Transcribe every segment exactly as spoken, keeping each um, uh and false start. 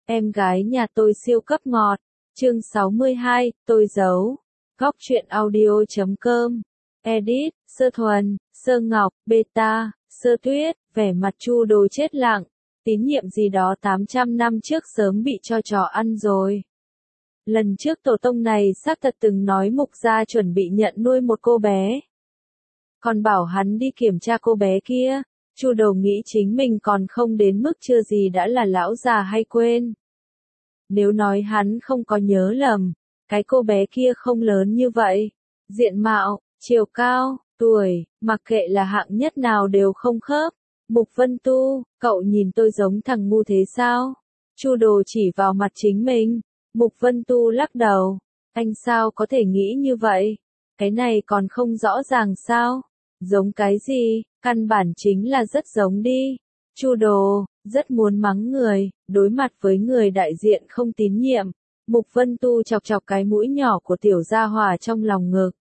Em gái nhà tôi siêu cấp ngọt. Chương sáu mươi hai, tôi giấu. Góc truyện audio chấm com. Edit, Sơ Thuần, Sơ Ngọc, Beta, Sơ Tuyết, vẻ mặt Chu Đồ chết lặng. Tín nhiệm gì đó tám trăm năm trước sớm bị cho chó ăn rồi. Lần trước tổ tông này xác thật từng nói Mục gia chuẩn bị nhận nuôi một cô bé. Còn bảo hắn đi kiểm tra cô bé kia. Chu Đồ nghĩ chính mình còn không đến mức chưa gì đã là lão già hay quên. Nếu nói hắn không có nhớ lầm, cái cô bé kia không lớn như vậy. Diện mạo, chiều cao, tuổi, mặc kệ là hạng nhất nào đều không khớp. Mục Vân Tu, cậu nhìn tôi giống thằng ngu thế sao? Chu Đồ chỉ vào mặt chính mình. Mục Vân Tu lắc đầu. Anh sao có thể nghĩ như vậy? Cái này còn không rõ ràng sao? Giống cái gì? Căn bản chính là rất giống đi. Chu Đồ, rất muốn mắng người, đối mặt với người đại diện không tín nhiệm. Mục Vân Tu chọc chọc cái mũi nhỏ của tiểu gia hỏa trong lòng ngực.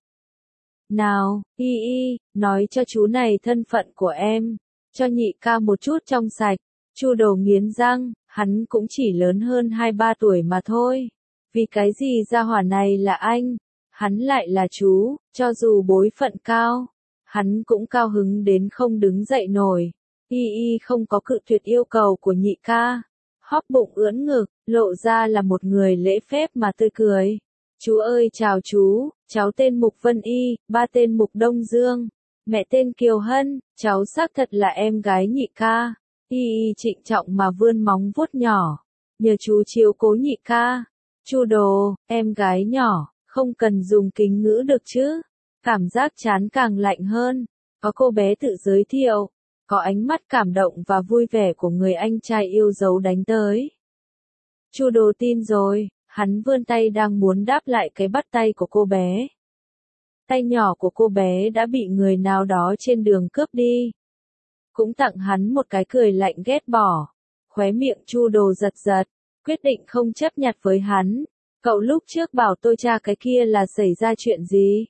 Nào, y y, nói cho chú này thân phận của em, cho nhị ca một chút trong sạch. Chu Đồ nghiến răng, hắn cũng chỉ lớn hơn hai ba tuổi mà thôi. Vì cái gì gia hỏa này là anh, hắn lại là chú, cho dù bối phận cao, hắn cũng cao hứng đến không đứng dậy nổi. Y y không có cự tuyệt yêu cầu của nhị ca. Hóp bụng ưỡn ngực, lộ ra là một người lễ phép mà tươi cười. Chú ơi chào chú, cháu tên Mục Vân Y, ba tên Mục Đông Dương, mẹ tên Kiều Hân, cháu xác thật là em gái nhị ca. Y y trịnh trọng mà vươn móng vuốt nhỏ. Nhờ chú chiếu cố nhị ca. Chu Đồ, em gái nhỏ, không cần dùng kính ngữ được chứ. Cảm giác chán càng lạnh hơn. Có cô bé tự giới thiệu. Có ánh mắt cảm động và vui vẻ của người anh trai yêu dấu đánh tới. Chu Đồ tin rồi, hắn vươn tay đang muốn đáp lại cái bắt tay của cô bé. Tay nhỏ của cô bé đã bị người nào đó trên đường cướp đi. Cũng tặng hắn một cái cười lạnh ghét bỏ. Khóe miệng Chu Đồ giật giật, quyết định không chấp nhặt với hắn. Cậu lúc trước bảo tôi tra cái kia là xảy ra chuyện gì?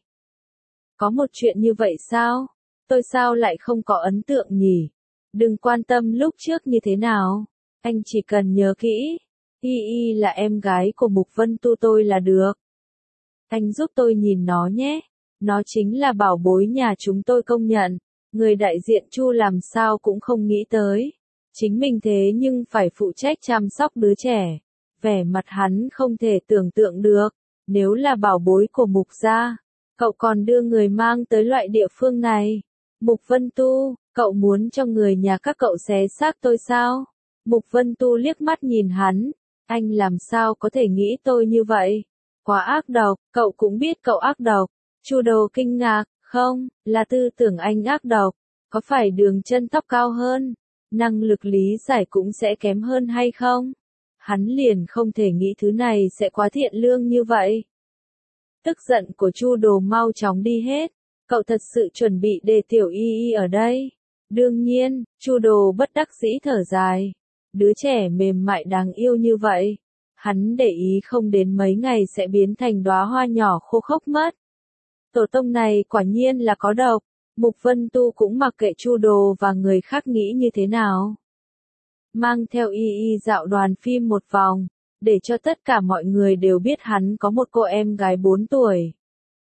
Có một chuyện như vậy sao? Tôi sao lại không có ấn tượng nhỉ? Đừng quan tâm lúc trước như thế nào. Anh chỉ cần nhớ kỹ. Y Y là em gái của Mục Vân Tu tôi là được. Anh giúp tôi nhìn nó nhé. Nó chính là bảo bối nhà chúng tôi công nhận. Người đại diện Chu làm sao cũng không nghĩ tới. Chính mình thế nhưng phải phụ trách chăm sóc đứa trẻ. Vẻ mặt hắn không thể tưởng tượng được. Nếu là bảo bối của Mục gia, cậu còn đưa người mang tới loại địa phương này. Mục Vân Tu, cậu muốn cho người nhà các cậu xé xác tôi sao? Mục Vân Tu liếc mắt nhìn hắn. Anh làm sao có thể nghĩ tôi như vậy? Quá ác độc, cậu cũng biết cậu ác độc. Chu Đồ kinh ngạc, không, là tư tưởng anh ác độc. Có phải đường chân tóc cao hơn, năng lực lý giải cũng sẽ kém hơn hay không? Hắn liền không thể nghĩ thứ này sẽ quá thiện lương như vậy. Tức giận của Chu Đồ mau chóng đi hết. Cậu thật sự chuẩn bị để tiểu Y Y ở đây. Đương nhiên, Chu Đồ bất đắc dĩ thở dài. Đứa trẻ mềm mại đáng yêu như vậy. Hắn để ý không đến mấy ngày sẽ biến thành đóa hoa nhỏ khô khốc mất. Tổ tông này quả nhiên là có độc. Mục Vân Tu cũng mặc kệ Chu Đồ và người khác nghĩ như thế nào. Mang theo Y Y dạo đoàn phim một vòng, để cho tất cả mọi người đều biết hắn có một cô em gái bốn tuổi.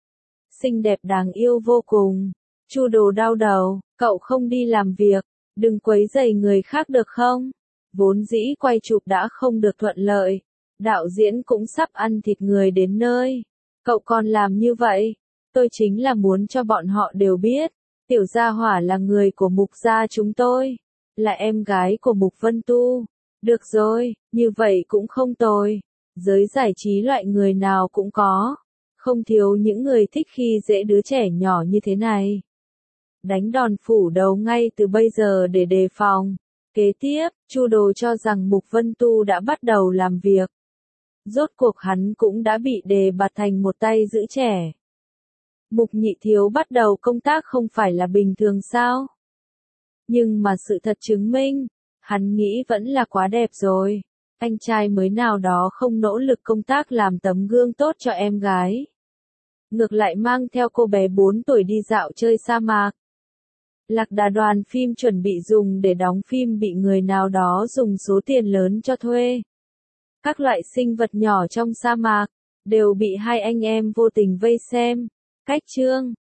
Xinh đẹp đáng yêu vô cùng. Chu Đồ đau đầu, cậu không đi làm việc, đừng quấy rầy người khác được không? Vốn dĩ quay chụp đã không được thuận lợi, đạo diễn cũng sắp ăn thịt người đến nơi. Cậu còn làm như vậy, tôi chính là muốn cho bọn họ đều biết, tiểu gia hỏa là người của Mục gia chúng tôi, là em gái của Mục Vân Tu. Được rồi, như vậy cũng không tồi. Giới giải trí loại người nào cũng có. Không thiếu những người thích khi dễ đứa trẻ nhỏ như thế này. Đánh đòn phủ đầu ngay từ bây giờ để đề phòng. Kế tiếp, Chu Đồ cho rằng Mục Vân Tu đã bắt đầu làm việc. Rốt cuộc hắn cũng đã bị đề bạt thành một tay giữ trẻ. Mục Nhị Thiếu bắt đầu công tác không phải là bình thường sao? Nhưng mà sự thật chứng minh, hắn nghĩ vẫn là quá đẹp rồi. Anh trai mới nào đó không nỗ lực công tác làm tấm gương tốt cho em gái. Ngược lại mang theo cô bé bốn tuổi đi dạo chơi sa mạc. Lạc Đà đoàn phim chuẩn bị dùng để đóng phim bị người nào đó dùng số tiền lớn cho thuê. Các loại sinh vật nhỏ trong sa mạc đều bị hai anh em vô tình vây xem. Cách chương